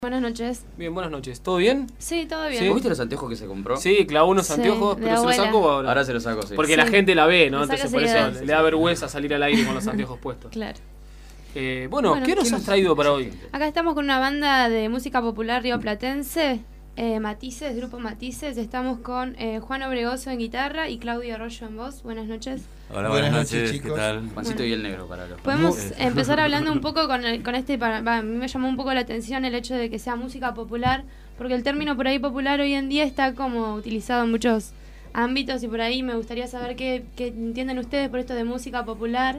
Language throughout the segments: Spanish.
Buenas noches. Bien, buenas noches. ¿Todo bien? Sí, todo bien. ¿Sí? ¿Vos viste los anteojos que se compró? Sí, clavó unos Sí, anteojos, de pero se los abuela. sacó ahora. Ahora se los saco, sí. Porque Sí. la gente la ve, ¿no? Lo saca Entonces por seguido. eso le da vergüenza salir al aire con los anteojos puestos. Claro. Bueno, ¿qué nos has traído para hoy? Acá estamos con una banda de música popular rioplatense, Matices, Grupo Matices. Estamos con Juan Obregoso en guitarra y Claudio Arroyo en voz. Buenas noches. Hola, Buenas buenas noches, noches, chicos. ¿qué tal? Juancito y el negro para los... Podemos empezar hablando un poco con este... a mí me llamó un poco la atención el hecho de que sea música popular, porque el término por ahí popular hoy en día está como utilizado en muchos ámbitos y por ahí me gustaría saber qué entienden ustedes por esto de música popular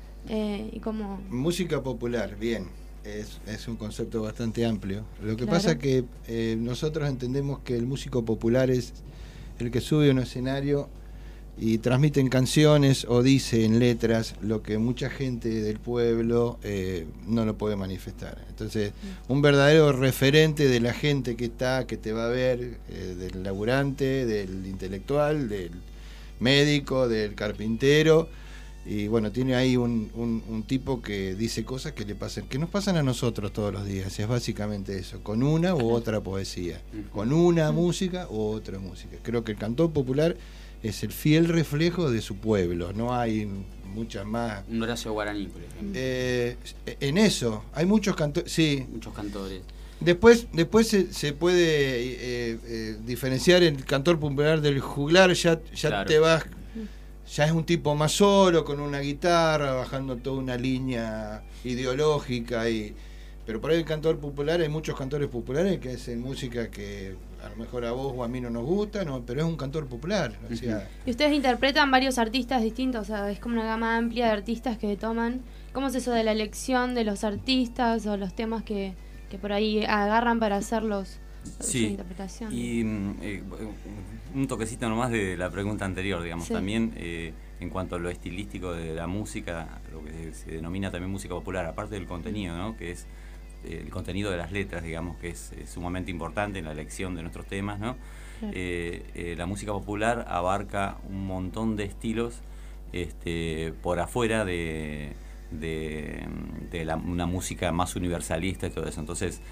y cómo... Música popular, bien. Es un concepto bastante amplio. Lo que Claro. pasa que nosotros entendemos que el músico popular es el que sube a un escenario y transmite en canciones o dice en letras lo que mucha gente del pueblo no lo puede manifestar. Entonces, un verdadero referente de la gente que te va a ver, del laburante, del intelectual, del médico, del carpintero. Y bueno, tiene ahí un tipo que dice cosas que nos pasan a nosotros todos los días. Es básicamente eso, con una u otra poesía, con una música u otra música. Creo que el cantor popular es el fiel reflejo de su pueblo. No hay muchas más. Un Horacio Guaraní, por ejemplo. En eso, hay muchos cantores, sí. Muchos cantores. Después se puede diferenciar el cantor popular del juglar, ya Claro. te vas. Ya es un tipo más solo, con una guitarra, bajando toda una línea ideológica. Pero por ahí el cantor popular, hay muchos cantores populares que hacen música que a lo mejor a vos o a mí no nos gusta, ¿no? Pero es un cantor popular. O sea, Y ustedes interpretan varios artistas distintos, o sea, es como una gama amplia de artistas que toman. ¿Cómo es eso de la elección de los artistas o los temas que por ahí agarran para hacerlos? Su Sí, interpretación. y un toquecito nomás de la pregunta anterior, digamos, Sí. también en cuanto a lo estilístico de la música, lo que se denomina también música popular, aparte del contenido, ¿no? Que es el contenido de las letras, digamos, que es sumamente importante en la elección de nuestros temas, ¿no? Claro. La música popular abarca un montón de estilos por afuera de una música más universalista y todo eso. Entonces,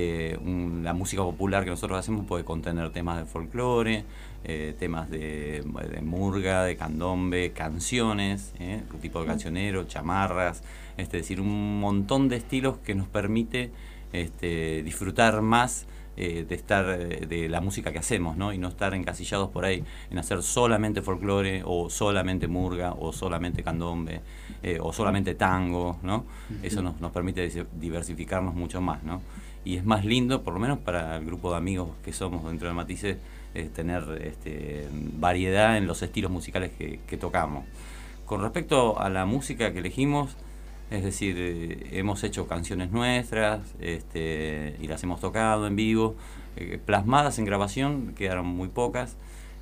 la música popular que nosotros hacemos puede contener temas de folclore, temas de murga, de candombe, canciones, un tipo de cancionero, chamarras, es decir, un montón de estilos que nos permite disfrutar más de estar de la música que hacemos, ¿no? Y no estar encasillados por ahí en hacer solamente folclore o solamente murga o solamente candombe o solamente tango, ¿no? Eso nos permite diversificarnos mucho más, ¿no? Y es más lindo, por lo menos para el grupo de amigos que somos dentro de Matices, tener variedad en los estilos musicales que tocamos. Con respecto a la música que elegimos, es decir, hemos hecho canciones nuestras y las hemos tocado en vivo, plasmadas en grabación, quedaron muy pocas,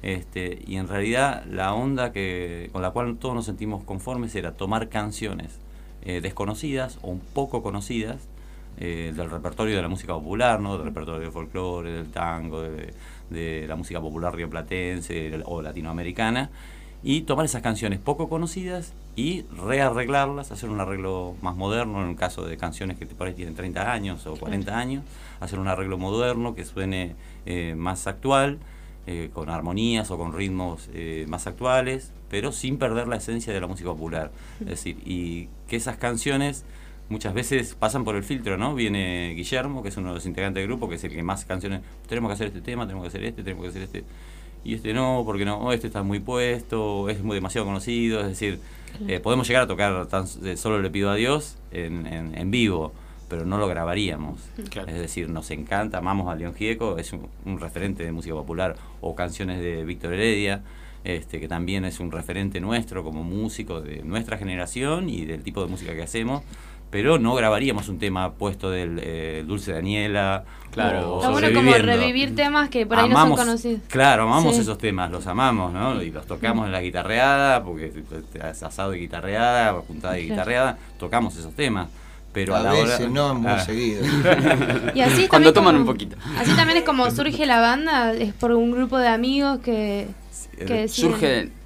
y en realidad la onda con la cual todos nos sentimos conformes era tomar canciones desconocidas o un poco conocidas del repertorio de la música popular, ¿no? Del repertorio del folclore, del tango, de la música popular rioplatense o latinoamericana, y tomar esas canciones poco conocidas y rearreglarlas, hacer un arreglo más moderno, en el caso de canciones que por ahí tienen 30 años o 40 años, hacer un arreglo moderno que suene más actual, con armonías o con ritmos más actuales, pero sin perder la esencia de la música popular. Es decir, y que esas canciones muchas veces pasan por el filtro, ¿no? Viene Guillermo, que es uno de los integrantes del grupo, que es el que más canciones, tenemos que hacer este tema, tenemos que hacer este, tenemos que hacer este, y no, porque no, este está muy puesto, es muy demasiado conocido, es decir, podemos llegar a tocar Solo le pido a Dios en vivo, pero no lo grabaríamos. Claro. Es decir, nos encanta, amamos a León Gieco, es un referente de música popular, o canciones de Víctor Heredia, que también es un referente nuestro como músico de nuestra generación y del tipo de música que hacemos, pero no grabaríamos un tema puesto del Dulce Daniela. Claro. O Está bueno como Sobreviviendo. revivir temas que por ahí no son conocidos. Claro, amamos Sí. esos temas, los amamos, ¿no? Y los tocamos en la guitarreada, porque es asado de guitarreada, juntada de guitarreada, tocamos esos temas. Pero a la veces, hora, no muy seguido. Y así es Cuando también toman como- un poquito. Así también es como surge la banda, es por un grupo de amigos que deciden. Surge en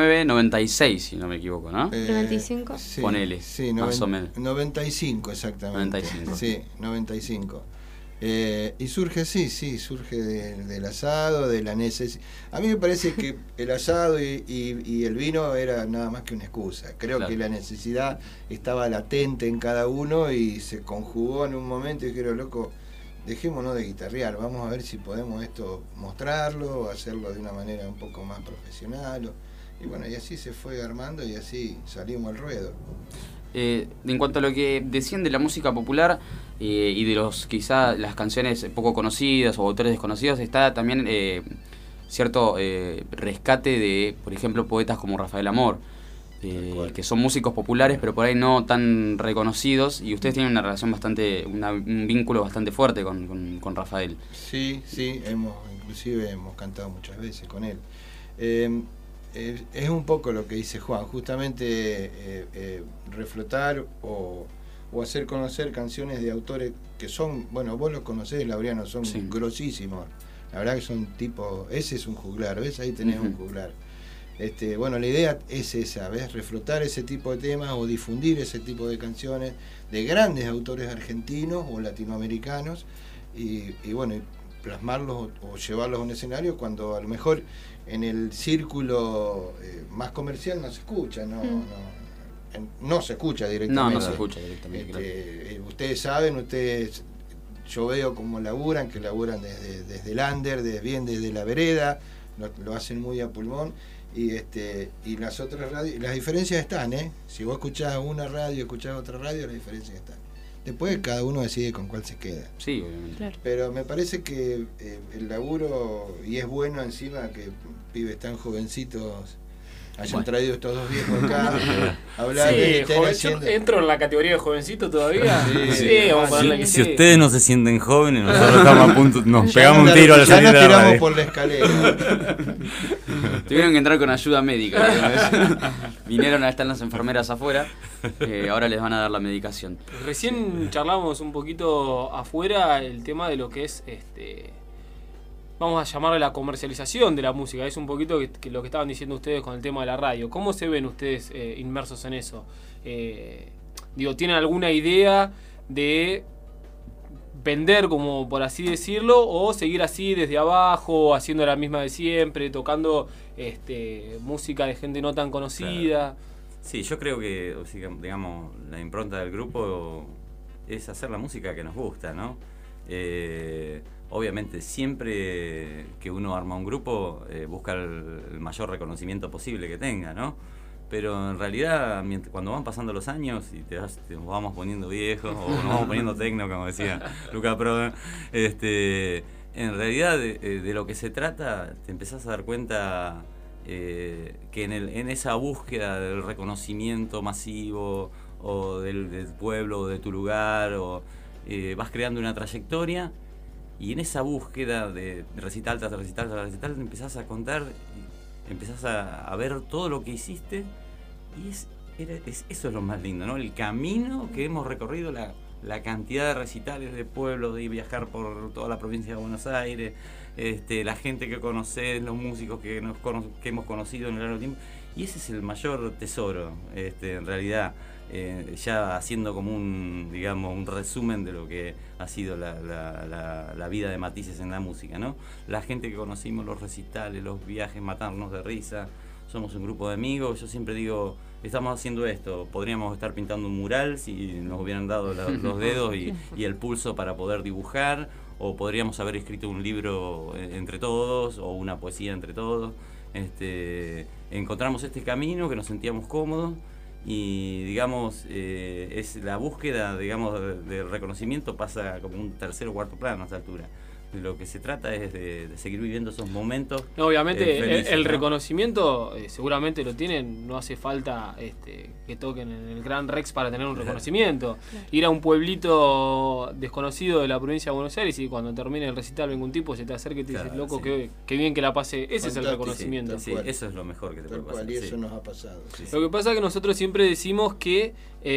1996, si no me equivoco, ¿no? 95. Ponele, Sí, más o menos. 95 exactamente. 95. Sí, 95. Y surge surge del asado, de la necesidad. A mí me parece que el asado y el vino era nada más que una excusa. Creo que la necesidad estaba latente en cada uno y se conjugó en un momento y dijeron, loco, dejémonos de guitarrear, vamos a ver si podemos esto mostrarlo, o hacerlo de una manera un poco más profesional. Y bueno, y así se fue armando y así salimos al ruedo. En cuanto a lo que decían de la música popular y de los quizá las canciones poco conocidas o autores desconocidos, está también cierto rescate de, por ejemplo, poetas como Rafael Amor, que son músicos populares pero por ahí no tan reconocidos, y ustedes tienen una relación un vínculo bastante fuerte con Rafael. Sí, inclusive hemos cantado muchas veces con él. Es un poco lo que dice Juan, justamente reflotar o hacer conocer canciones de autores que son, bueno, vos los conocés, Laureano, son grosísimos. La verdad que son tipo, ese es un juglar, ¿ves? Ahí tenés un juglar. Bueno, la idea es esa, ¿ves? Reflotar ese tipo de temas o difundir ese tipo de canciones de grandes autores argentinos o latinoamericanos y bueno, plasmarlos o llevarlos a un escenario cuando a lo mejor en el círculo más comercial no se escucha, no se escucha directamente. No se escucha directamente. Claro. Ustedes saben, yo veo cómo laburan, que laburan desde el under, desde la vereda, lo hacen muy a pulmón. Y las otras radios, las diferencias están, si vos escuchás una radio, escuchás otra radio, las diferencias están. Después cada uno decide con cuál se queda. Sí, obviamente. Claro. Pero me parece que el laburo, y es bueno encima que pibes tan jovencitos hayan traído estos dos viejos acá a hablar de yo entro en la categoría de jovencito todavía. Vamos a ponerle que si ustedes no se sienten jóvenes, nosotros estamos a punto, nos pegamos un tiro a la salida de la radio. Tiramos por la escalera. Tuvieron que entrar con ayuda médica. Vinieron a estar las enfermeras afuera. Ahora les van a dar la medicación. Recién charlamos un poquito afuera el tema de lo que es vamos a llamarle la comercialización de la música. Es un poquito que lo que estaban diciendo ustedes con el tema de la radio. ¿Cómo se ven ustedes inmersos en eso? ¿Tienen alguna idea de vender, como por así decirlo, o seguir así desde abajo, haciendo la misma de siempre, tocando música de gente no tan conocida? Claro. Sí, yo creo que, digamos, la impronta del grupo es hacer la música que nos gusta, ¿no? Obviamente siempre que uno arma un grupo busca el mayor reconocimiento posible que tenga, ¿no? Pero en realidad cuando van pasando los años y nos vamos poniendo viejos o nos vamos poniendo tecno, como decía Luca Prodan, en realidad de lo que se trata te empezás a dar cuenta que en esa búsqueda del reconocimiento masivo o del pueblo o de tu lugar vas creando una trayectoria. Y en esa búsqueda de recital tras recital tras recital empezás a contar, empezás a ver todo lo que hiciste y eso es lo más lindo, ¿no? El camino que hemos recorrido, la cantidad de recitales de pueblos, de viajar por toda la provincia de Buenos Aires, la gente que conocés, los músicos que hemos conocido en el largo tiempo, y ese es el mayor tesoro, en realidad. Ya haciendo como un resumen de lo que ha sido la vida de Matices en la música, ¿no? La gente que conocimos, los recitales, los viajes, matarnos de risa, somos un grupo de amigos. Yo siempre digo, estamos haciendo esto, podríamos estar pintando un mural si nos hubieran dado los dedos y el pulso para poder dibujar, o podríamos haber escrito un libro entre todos o una poesía entre todos. Encontramos este camino que nos sentíamos cómodos. Y digamos, es la búsqueda, digamos, del reconocimiento pasa como un tercer o cuarto plano a esta altura. De lo que se trata es de seguir viviendo esos momentos. No, obviamente felices, el ¿no? reconocimiento seguramente lo tienen, no hace falta que toquen en el Gran Rex para tener un reconocimiento. Ir a un pueblito desconocido de la provincia de Buenos Aires y cuando termine el recital venga un tipo, se te acerca y te dice, loco, qué bien que la pase. Ese es el reconocimiento. Sí, eso es lo mejor que te puede pasar. Y eso nos ha pasado. Lo que pasa es que nosotros siempre decimos que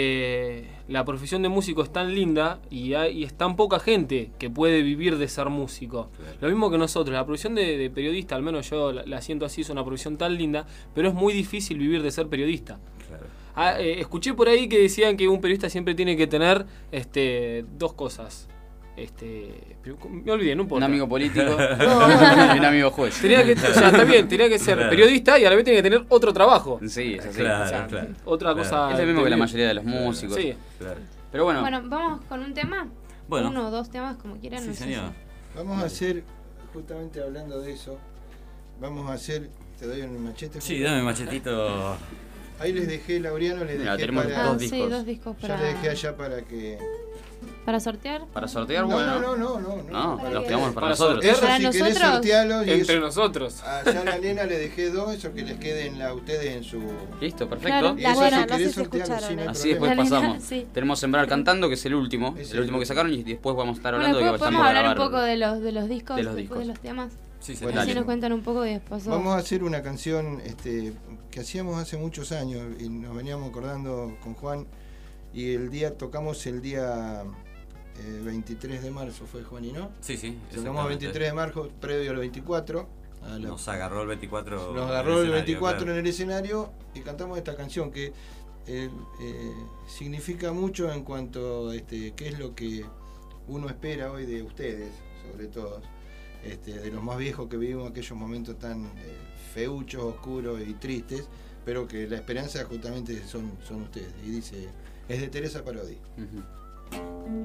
la profesión de músico es tan linda y es tan poca gente que puede vivir de ser músico. Claro. Lo mismo que nosotros, la profesión de periodista, al menos yo la siento así, es una profesión tan linda, pero es muy difícil vivir de ser periodista. Claro. Escuché por ahí que decían que un periodista siempre tiene que tener dos cosas. me olvidé, no importa. Un amigo político y un amigo juez. Tenía que, o sea, está bien, tenía que ser periodista y a la vez tenía que tener otro trabajo. Sí, es así. Claro, O sea, claro. otra cosa. Es lo mismo que la mayoría de los músicos. Sí. Claro. Pero bueno, Bueno, vamos con un tema. Bueno. Uno o dos temas, como quieran. Sí, no sé señor. Vamos a hacer, justamente hablando de eso, vamos a hacer, te doy un machete. Sí, dame machetito. Ahí les dejé, Laureano, les Mira, dejé tenemos para... dos Sí, discos. 2 discos Ya para, le dejé allá para que... para sortear. para sortear, No, bueno. no. No, los quedamos para Para nosotros. sortear. Eso ¿Para si querés nosotros? sortearlo y Entre eso. nosotros. Allá a la nena le dejé 2, eso que les queden a ustedes en su... Listo, perfecto. Claro. Y La eso nena, si no querés sé si sortearlo, escucharon, sí, no hay Así problema. después La nena, pasamos. sí. Tenemos Sembrar Cantando, que es el último. Es El último que sacaron y después vamos a estar Bueno, hablando de que después vayamos podemos a hablar un grabar. poco de los discos, de los después de discos. los temas. Sí, Bueno, Así dale. nos cuentan un poco y después. Vamos a hacer una canción que hacíamos hace muchos años y nos veníamos acordando con Juan y tocamos el día 23 de marzo, fue Juan y no. Sí, sí. Tocamos el 23 de marzo, previo al 24. Nos agarró el 24. Nos agarró el 24 claro. en el escenario y cantamos esta canción que significa mucho en cuanto a qué es lo que uno espera hoy de ustedes, sobre todo. De los más viejos que vivimos aquellos momentos tan feuchos, oscuros y tristes, pero que la esperanza justamente son ustedes. Y dice, es de Teresa Parodi. Ujú.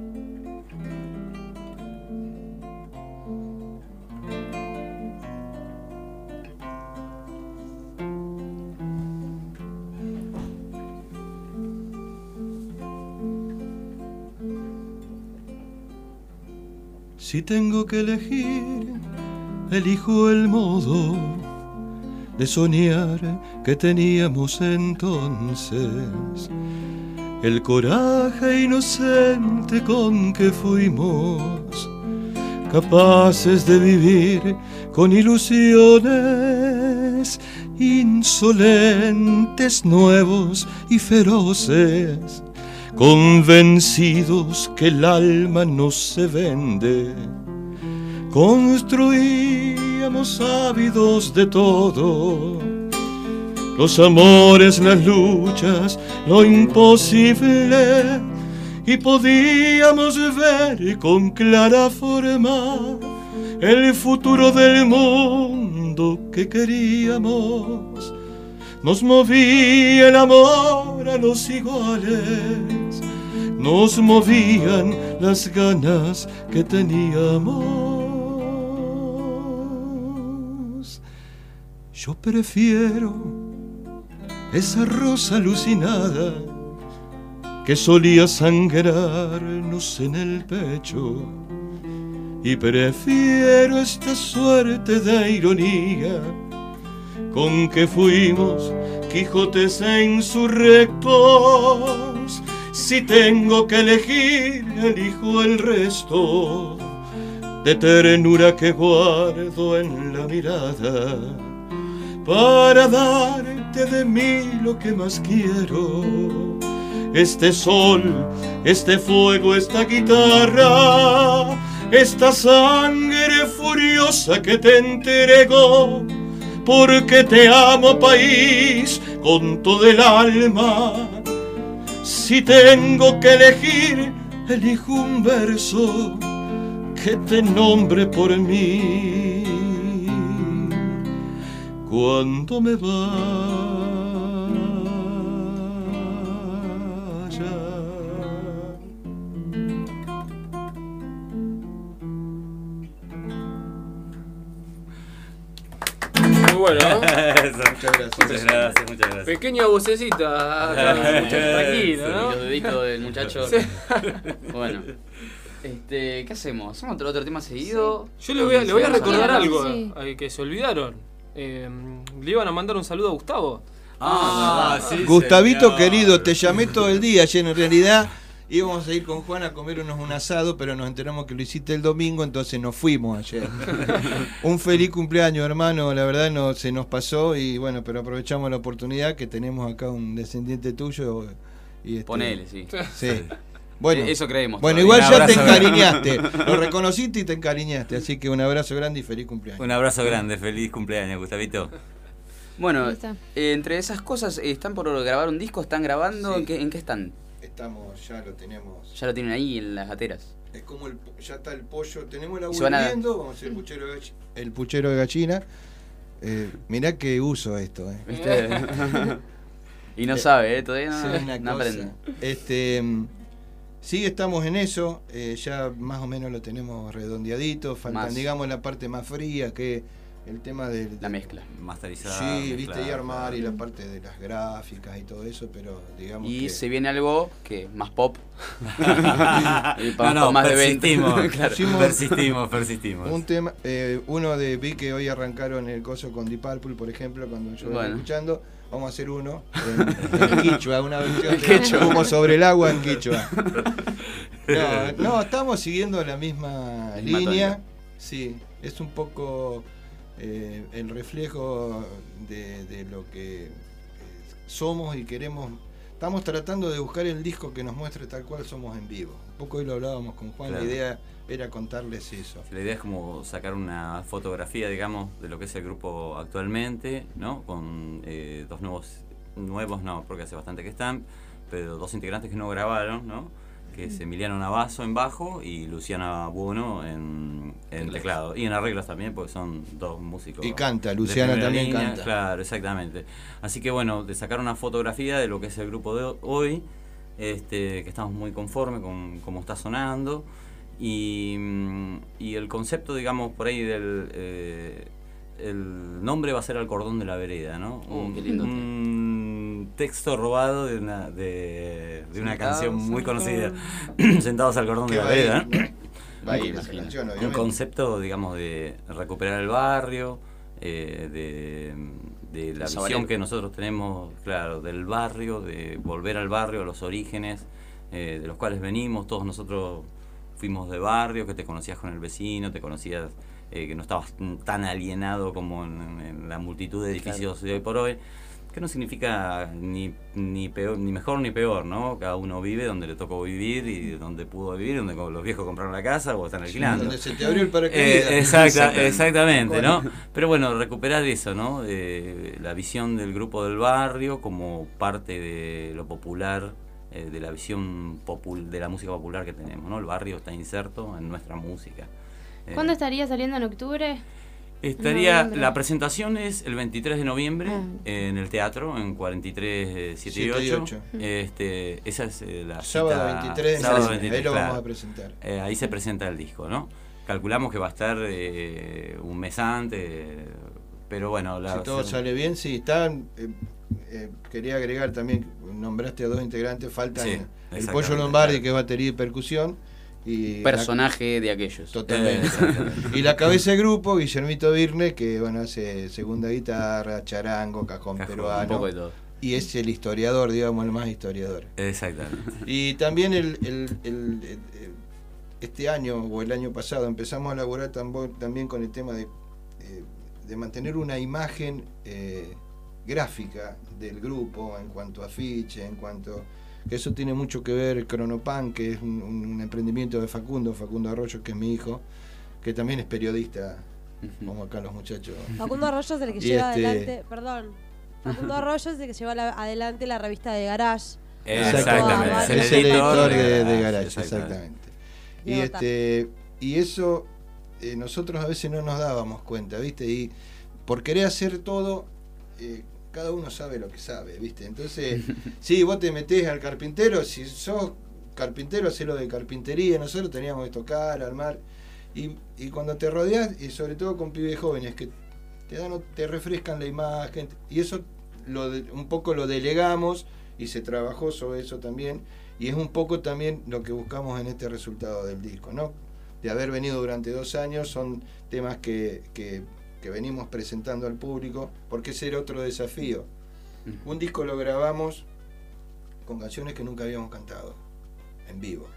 Si tengo que elegir, elijo el modo de soñar que teníamos entonces, el coraje inocente con que fuimos capaces de vivir con ilusiones insolentes, nuevos y feroces, convencidos que el alma no se vende. Construíamos ávidos de todo, los amores, las luchas, lo imposible, y podíamos ver con clara forma el futuro del mundo que queríamos. Nos movía el amor a los iguales, nos movían las ganas que teníamos. Yo prefiero esa rosa alucinada que solía sangrarnos en el pecho, y prefiero esta suerte de ironía con que fuimos Quijotes e insurrectos. Si tengo que elegir, elijo el resto de ternura que guardo en la mirada, para darte de mí lo que más quiero. Este sol, este fuego, esta guitarra, esta sangre furiosa que te entrego, porque te amo, país, con todo el alma. Si tengo que elegir, elijo un verso que te nombre por mí. Cuando me vaya, Muy bueno, ¿no? Muchas gracias. Muchas gracias. Pequeña vocecita, tranquilo, Y ¿no? los deditos del muchacho. Sí. Bueno. ¿Qué hacemos? ¿Hacemos otro tema seguido? Yo le voy a recordar Sí, algo sí. que se olvidaron. Le iban a mandar un saludo a Gustavo. Sí, Gustavito señor. querido, te llamé todo el día ayer. En realidad íbamos a ir con Juan a comernos un asado, pero nos enteramos que lo hiciste el domingo, entonces nos fuimos ayer. Un feliz cumpleaños, hermano. La verdad no se nos pasó y bueno, pero aprovechamos la oportunidad que tenemos acá un descendiente tuyo. Y Ponele, sí. Sí. Bueno, Eso creemos. bueno, todavía. igual Un ya te abrazo. encariñaste, lo reconociste y te encariñaste, así que un abrazo grande y feliz cumpleaños. Un abrazo grande, feliz cumpleaños, Gustavito. Bueno, Ahí está. entre esas cosas, ¿están por grabar un disco? ¿Están grabando? Sí. ¿En qué están? Estamos, ya lo tenemos. Ya lo tienen ahí en las gateras. es como ya está el pollo, tenemos el agua van a- hirviendo, vamos a hacer el puchero de gallina. Mirá que uso esto, ¿Viste? Y no sabe, todavía Sí, una no cosa. aprende. Sí, estamos en eso, ya más o menos lo tenemos redondeadito, faltan, Más. digamos, la parte más fría, que el tema de La mezcla. Masterizar. Sí, viste, mezclar, y armar, claro. y la parte de las gráficas y todo eso, pero digamos Y que... se viene algo que más pop. Y No, más de 20. persistimos, Claro. persistimos. Un tema, uno de vi que hoy arrancaron el coso con Deep Purple, por ejemplo, cuando yo lo Bueno. estoy escuchando, vamos a hacer uno en quichua, una versión de Quechua. como sobre el agua en quichua. No, estamos siguiendo la misma Misma línea, tónica. sí, es un poco el reflejo de lo que somos y queremos. Estamos tratando de buscar el disco que nos muestre tal cual somos en vivo. Un poco hoy lo hablábamos con Juan, Claro. la idea era contarles eso. La idea es como sacar una fotografía, digamos, de lo que es el grupo actualmente, ¿no? Con dos nuevos no, porque hace bastante que están, pero dos integrantes que no grabaron, ¿no? Que es Emiliano Navazo en bajo y Luciana Buono en teclado. Y en arreglos también, porque son dos músicos. Y canta, de Luciana primera también línea. canta. Claro, exactamente. Así que bueno, de sacar una fotografía de lo que es el grupo de hoy, que estamos muy conformes con cómo está sonando. Y el concepto, digamos, por ahí del... el nombre va a ser Al Cordón de la Vereda, ¿no? Qué lindo. Un texto robado de una Sentados canción muy al conocida, cordón. Sentados al Cordón Que de la va ahí, Vereda. ¿no? Va ahí Me esa imagino. canción, Un obviamente. concepto, digamos, de recuperar el barrio, de la visión Sabalero. que nosotros tenemos, claro, del barrio, de volver al barrio, a los orígenes de los cuales venimos. Todos nosotros fuimos de barrio, que te conocías con el vecino, te conocías, que no estabas tan alienado como en la multitud de edificios de hoy por hoy, que no significa ni peor, ni mejor ni peor, ¿no? Cada uno vive donde le tocó vivir y donde pudo vivir, donde los viejos compraron la casa o están alquilando. Donde se te abrió el paracaídas. Exactamente, ¿no? Pero bueno, recuperar eso, ¿no? La visión del grupo del barrio como parte de lo popular, de la visión de la música popular que tenemos, ¿no? El barrio está inserto en nuestra música. ¿Cuándo estaría saliendo? ¿En octubre? La presentación es el 23 de noviembre en el teatro, en 43, 7 y 8. Esa es la Sábado cita, 23, sábado ahí 23, lo claro. vamos a presentar. Ahí se presenta el disco, ¿no? Calculamos que va a estar un mes antes, pero bueno... Si todo sale bien, sí, están... quería agregar también, nombraste a dos integrantes, faltan Sí, el exactamente, Pollo Lombardi, claro. que es batería y percusión, y Personaje de aquellos. totalmente. Y la cabeza de grupo, Guillermito Virne, que bueno, hace segunda guitarra, charango, cajón Un peruano, poco de todo. y es el historiador, digamos, el más historiador. Exactamente. Y también este año o el año pasado empezamos a elaborar también con el tema de mantener una imagen gráfica del grupo en cuanto a afiche, en cuanto... que eso tiene mucho que ver Cronopan, que es un emprendimiento de Facundo Arroyo, que es mi hijo, que también es periodista, como acá los muchachos. Facundo Arroyo es el que Y lleva adelante, perdón, Facundo Arroyo es el que lleva adelante la revista de Garage. Exactamente. Es el editor de Garage, Garage, exactamente. Y eso nosotros a veces no nos dábamos cuenta, ¿viste? Y por querer hacer todo, cada uno sabe lo que sabe, ¿viste? Entonces, sí, vos te metés al carpintero, si sos carpintero, hacelo de carpintería, nosotros teníamos que tocar, armar, y cuando te rodeás, y sobre todo con pibes jóvenes, que te refrescan la imagen, y eso un poco lo delegamos, y se trabajó sobre eso también, y es un poco también lo que buscamos en este resultado del disco, ¿no? De haber venido durante 2 años, son temas que venimos presentando al público, porque ese era otro desafío. Un disco lo grabamos con canciones que nunca habíamos cantado en vivo.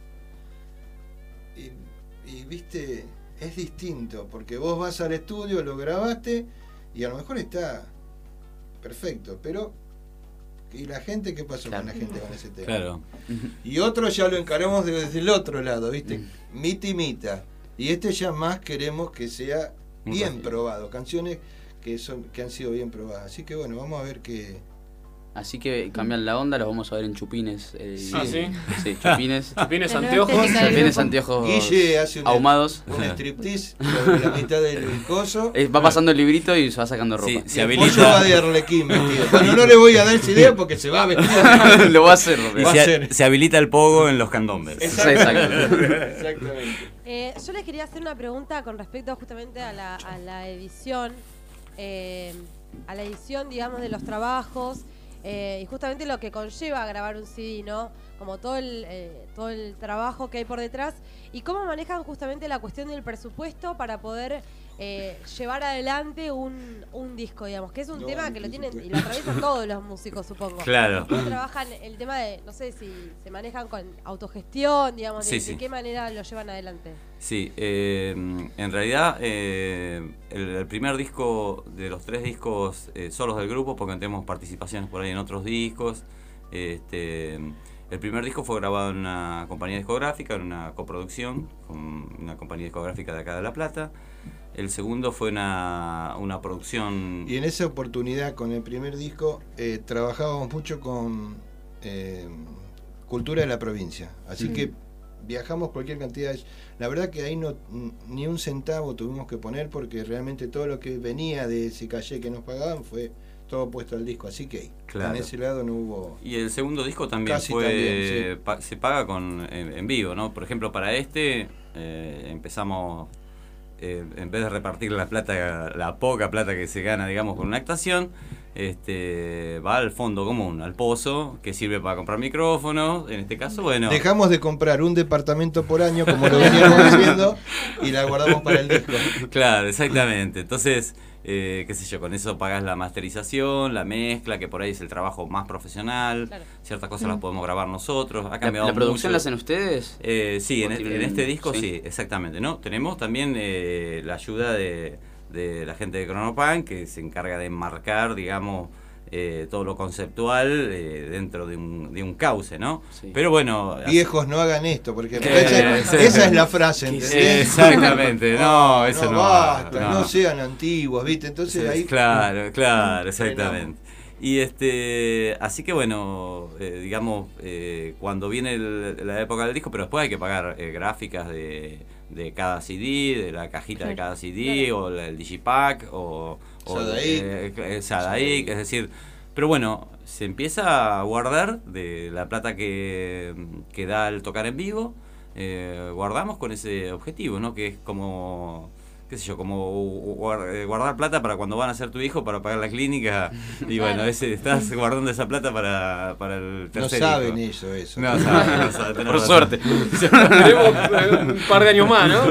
Y viste, es distinto, porque vos vas al estudio, lo grabaste, y a lo mejor está perfecto, pero ¿y la gente? ¿Qué pasó con la gente con ese tema? Claro. Y otro ya lo encaramos desde el otro lado, ¿viste? Mita y mita. Y ya más queremos que sea bien probado, canciones que han sido bien probadas. Así que bueno, vamos a ver qué Así que cambian la onda, los vamos a ver en Chupines. ¿Ah, sí? Sí, Chupines. Chupines, La nueva anteojos. estética del Chupines, grupo. anteojos Guille hace ahumados. un striptease, la mitad del coso. Va pasando el librito y se va sacando ropa. Sí, se El pollo va habilita, de Arlequín vestido. Bueno, no le voy a dar esa idea porque se va a vestir. Lo va a hacer, y Va a ser. se habilita el pogo en los candombers. Exactamente. Yo les quería hacer una pregunta con respecto justamente a la edición, digamos, de los trabajos y justamente lo que conlleva grabar un CD, ¿no? Como todo el trabajo que hay por detrás y cómo manejan justamente la cuestión del presupuesto para poder llevar adelante un disco, digamos, que es un tema que lo tienen y lo atraviesan todos los músicos, supongo. Claro. ¿Cómo trabajan el tema de, no sé si se manejan con autogestión, digamos, Sí, de sí. qué manera lo llevan adelante? Sí, en realidad el primer disco de los 3 discos solos del grupo, porque tenemos participaciones por ahí en otros discos, el primer disco fue grabado en una compañía discográfica, en una coproducción con una compañía discográfica de acá de La Plata. El segundo fue una producción... Y en esa oportunidad, con el primer disco, trabajábamos mucho con cultura de la provincia. Así que viajamos cualquier cantidad. La verdad que ahí ni un centavo tuvimos que poner porque realmente todo lo que venía de ese calle que nos pagaban fue todo puesto al disco. Así que Claro. en ese lado no hubo... Y el segundo disco también Casi fue también, se paga en vivo, ¿no? Por ejemplo, para empezamos, en vez de repartir la plata, la poca plata que se gana, digamos, con una actuación, va al fondo común, al pozo, que sirve para comprar micrófonos. En este caso, bueno... Dejamos de comprar un departamento por año, como lo veníamos haciendo, y la guardamos para el disco. Claro, exactamente. Entonces, qué sé yo, con eso pagás la masterización, la mezcla, que por ahí es el trabajo más profesional. Claro. Ciertas cosas las podemos grabar nosotros. Ha cambiado ¿La producción mucho. la hacen ustedes? Sí, en ¿O este disco sí? sí, exactamente, ¿no? Tenemos también la ayuda de la gente de Chronopunk, que se encarga de enmarcar, digamos, todo lo conceptual dentro de un cauce, ¿no? Sí. Pero bueno... Viejos, no hagan esto, porque Sí. esa es la frase, ¿entendés? Exactamente, no, eso no basta, no. no sean antiguos, ¿viste? Entonces ahí... Claro, exactamente. Y así que bueno, digamos, cuando viene la época del disco, pero después hay que pagar gráficas de cada CD, de la cajita de cada CD, o el digipack, o Sadaic, es decir, pero bueno, se empieza a guardar de la plata que da el tocar en vivo, guardamos con ese objetivo, ¿no? Que es como... qué sé yo, como guardar plata para cuando van a ser tu hijo para pagar la clínica y bueno, estás guardando esa plata para el No tercer saben hijo. eso. No saben, tenés Por razón. suerte. Tenemos un par de años más, ¿no?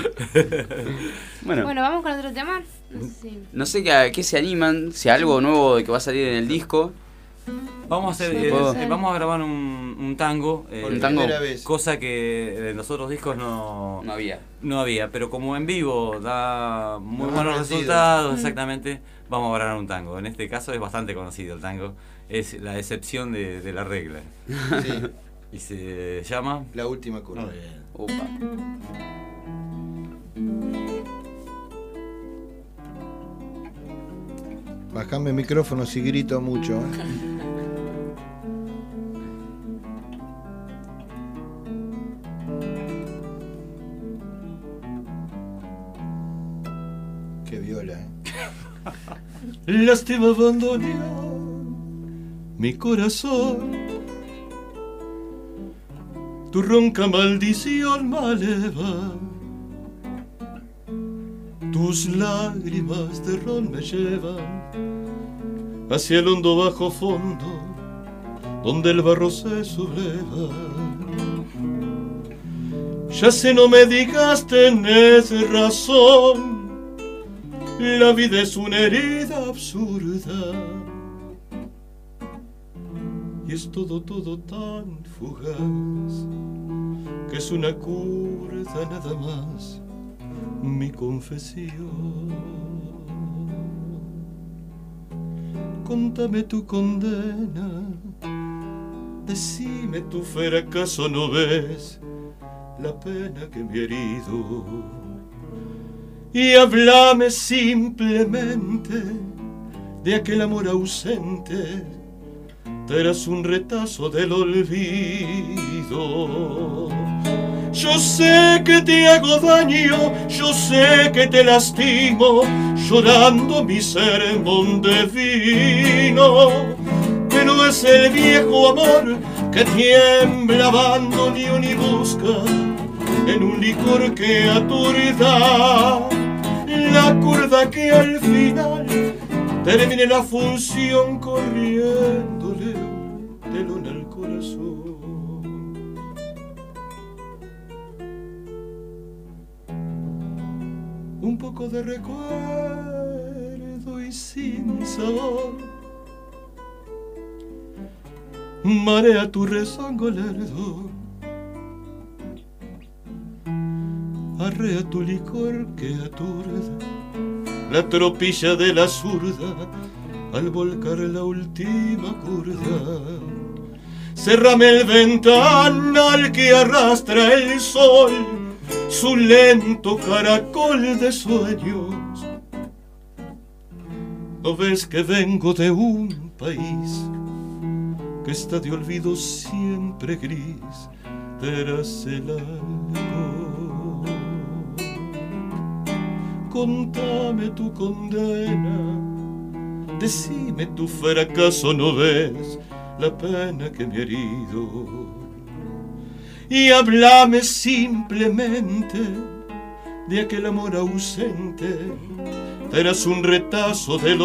Bueno, vamos con otro tema. No sé a qué se animan, si algo nuevo de que va a salir en el disco. Vamos a hacer, Sí, vamos a grabar un tango, Por un tango, primera vez. cosa que en los otros discos no había, pero como en vivo da muy Nos buenos ha rendido. resultados, exactamente, vamos a grabar un tango. En este caso es bastante conocido el tango, es la excepción de la regla. Sí, Y se llama... la última curva. Opa. Bajame el micrófono si grito mucho. Qué viola, Lástima abandonar mi corazón. Tu ronca maldición me eleva. Tus lágrimas de ron me llevan hacia el hondo bajo fondo, donde el barro se subleva. Ya sé, no me digas, tenés razón, la vida es una herida absurda, y es todo tan fugaz, que es una curda nada más, mi confesión. Contame tu condena, decime tu fracaso, no ves la pena que me he herido, y háblame simplemente de aquel amor ausente eras un retazo del olvido. Yo sé que te hago daño, yo sé que te lastimo, llorando mi sermón de vino. Pero es el viejo amor que tiembla, abandonio ni busca, en un licor que aturda, la curda que al final termine la función corriéndole un telón al corazón. Un poco de recuerdo y sin sabor marea tu rezongo lerdo, arrea tu licor que aturda la tropilla de la zurda al volcar la última curda. Cerrame el ventanal que arrastra el sol, su lento caracol de sueños. ¿No ves que vengo de un país que está de olvido siempre gris tras el algo? Contame tu condena, decime tu fracaso, ¿no ves la pena que me ha herido? Y háblame simplemente de aquel amor ausente, eras un retazo del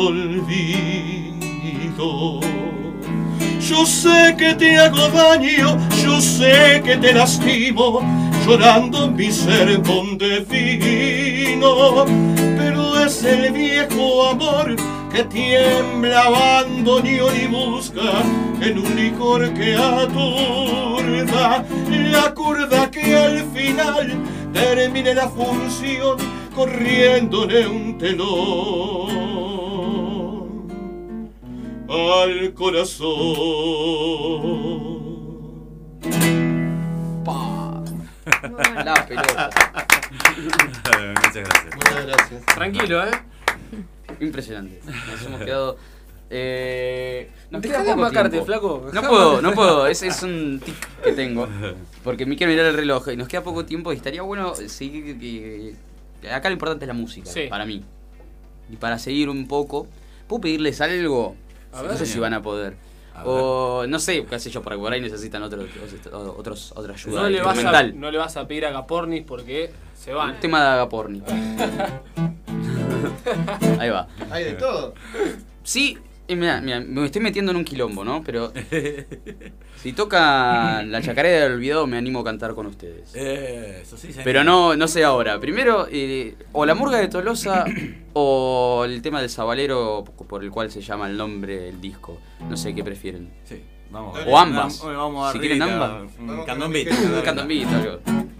olvido. Yo sé que te hago daño, yo sé que te lastimo, llorando mi sermón de vino. Pero es el viejo amor que tiembla, abandonio y busca, en un licor que aturda, la curda que al final termine la función corriéndole un telón al corazón. La pelota. Muchas gracias. Muchas gracias. Tranquilo, Impresionante. Nos hemos quedado. Nos Dejá queda de poco amacarte, tiempo. flaco. No puedo. Es un tic que tengo. Porque me quiero mirar el reloj y nos queda poco tiempo y estaría bueno seguir. Acá lo importante es la música, Sí. para mí. Y para seguir un poco, ¿puedo pedirles algo? A ver. No sé si van a poder. O no sé, qué sé yo, para por ahí necesitan otra ayuda instrumental. No le vas a pedir a Gapornis porque se van. Un tema de Agaporni. Ahí va. Hay de todo. Sí, mira, me estoy metiendo en un quilombo, ¿no? Pero si toca la chacarera del olvidado me animo a cantar con ustedes. Eso sí, señor. Pero no sé ahora. Primero, o la murga de Tolosa o el tema del sabalero por el cual se llama el nombre del disco. No sé qué prefieren. Sí, vamos. O ambas. Vamos a Si quieren ambas. Un candombito. Un candombito, algo.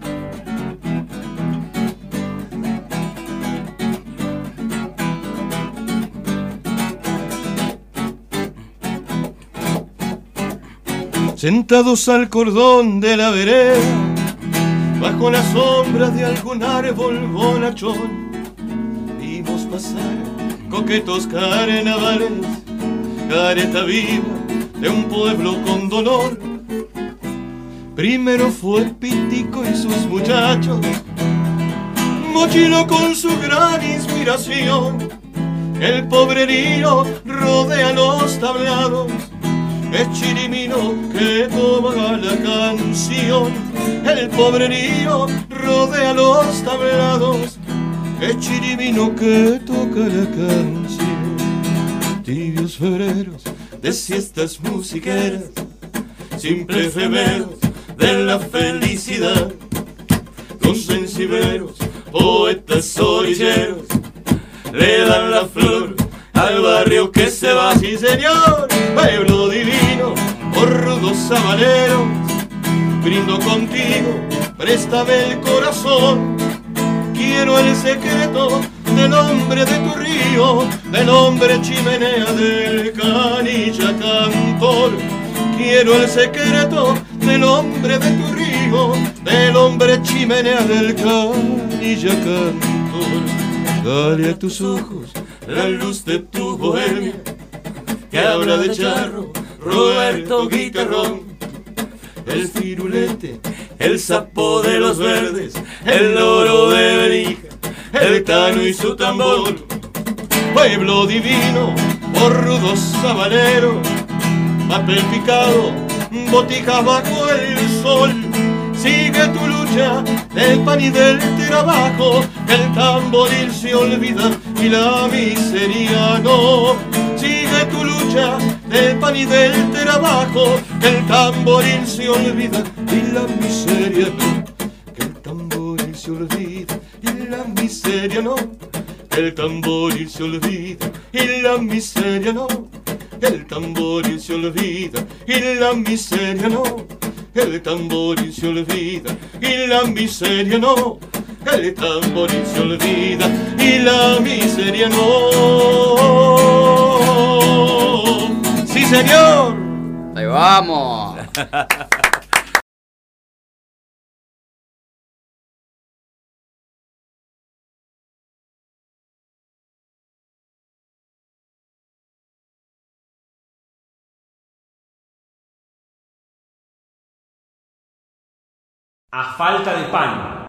Sentados al cordón de la vereda, bajo las sombras de algún árbol bonachón, vimos pasar coquetos carnavales, careta viva de un pueblo con dolor. Primero fue Pitico y sus muchachos, Mochilo con su gran inspiración. El pobrerío rodea los tablados, es Chirimino que toma la canción. El pobrerío rodea los tablados, es Chirimino que toca la canción. Tibios febreros de siestas musiqueras, simple efemeros de la felicidad. Los sensiberos, poetas orilleros, le dan la flor al barrio que se va. Sí señor, pueblo divino, por rudos sabaneros, brindo contigo, préstame el corazón. Quiero el secreto del hombre de tu río, del hombre chimenea del canilla cantor. Quiero el secreto del hombre de tu río, del hombre chimenea del canilla cantor. Dale a tus ojos la luz de tu bohemia, que habla de charro, Roberto Guitarrón, el firulete, el sapo de los verdes, el loro de Benija, el Tano y su tambor. Pueblo divino, rudo sabanero, papel picado, botijas bajo el sol. Sigue tu lucha del pan y del trabajo, que el tamboril se olvida y la miseria no. Sigue tu lucha del pan y del trabajo, que el tamboril se olvida y la miseria no. Que el tamboril se olvida y la miseria no. Que el tamboril se olvida y la miseria no. Que el tamboril se olvida y la miseria no. El tamboril se olvida y la miseria no. El tamboril se olvida y la miseria no. ¡Sí, señor! ¡Ahí vamos! A falta de pan.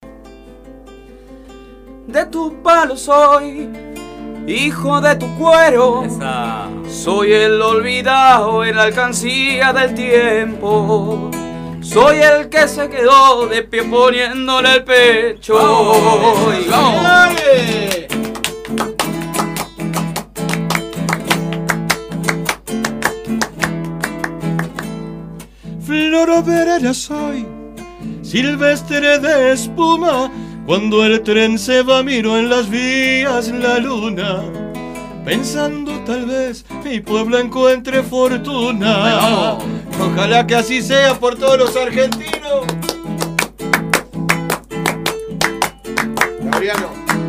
De tu palo soy, hijo de tu cuero. Esa. Soy el olvidado en la alcancía del tiempo. Soy el que se quedó de pie poniéndole el pecho. ¡Vamos! Y vamos. ¡Dale! Floro Pereira soy, silvestre de espuma. Cuando el tren se va miro en las vías la luna, pensando tal vez mi pueblo encuentre fortuna. ¡Vamos! Ojalá que así sea por todos los argentinos. Gabriano.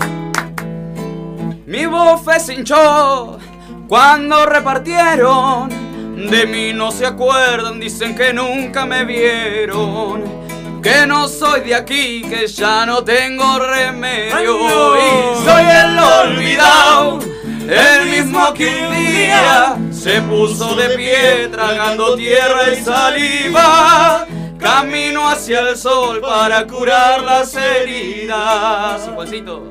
Mi bofe se hinchó cuando repartieron. De mí no se acuerdan, dicen que nunca me vieron. Que no soy de aquí, que ya no tengo remedio. ¡Ay, no! Y soy el olvidado, el mismo que un día se puso de pie tragando tierra y saliva. Camino hacia el sol para curar las heridas. Igualcito.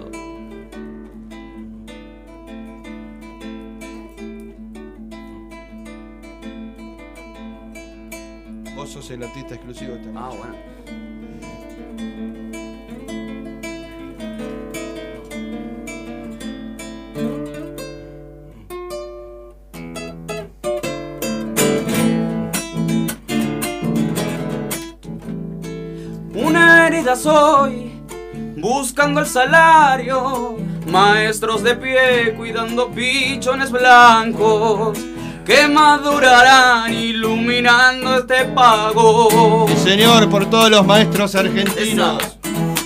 Vos sos el artista exclusivo también. Ah, bueno. Una herida soy, buscando el salario. Maestros de pie, cuidando pichones blancos que madurarán iluminando este pago. Sí, señor, por todos los maestros argentinos. Esa.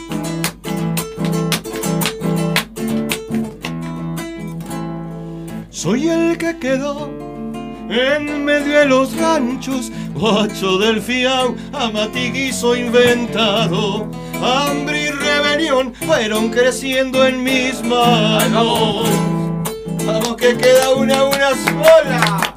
Soy el que quedó en medio de los ranchos, guacho del fiao, amatiguizo inventado. Hambre y rebelión fueron creciendo en mis manos. Vamos que queda una sola.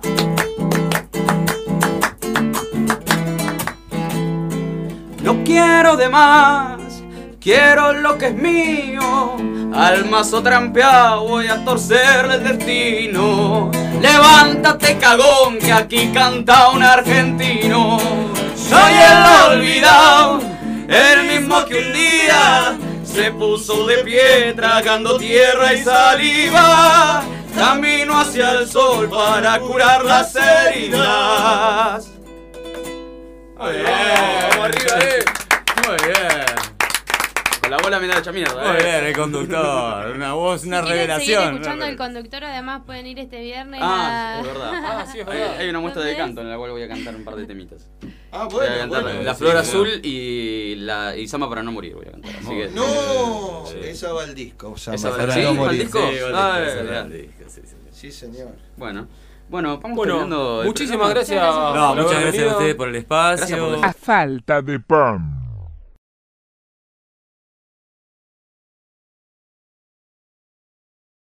No quiero de más, quiero lo que es mío. Al mazo trampeado voy a torcerle el destino. Levántate, cagón, que aquí canta un argentino. Soy el olvidado, el mismo que un día se puso de pie tragando tierra y saliva. Camino hacia el sol para curar las heridas. Muy bien. Vamos arriba, Muy bien. Con la bola me da hecha mierda. Muy bien, el conductor. Una voz, una Si quieren revelación. seguir escuchando al conductor, además pueden ir este viernes Ah, es verdad. Ah, sí, es verdad. Hay una muestra de ¿Dónde canto en la cual voy a cantar un par de temitas. Ah, Voy a cantar bueno. La Flor Azul y Samba para no morir voy a cantar. Así que, No, Sí. esa va al disco. ¿Esa Samba, va- para sí, no va al morir. disco? Sí, señor. Bueno, vamos Bueno, terminando el muchísimas programa. gracias. No, por haber muchas gracias a venido. ustedes por el espacio. Gracias por A falta de pan.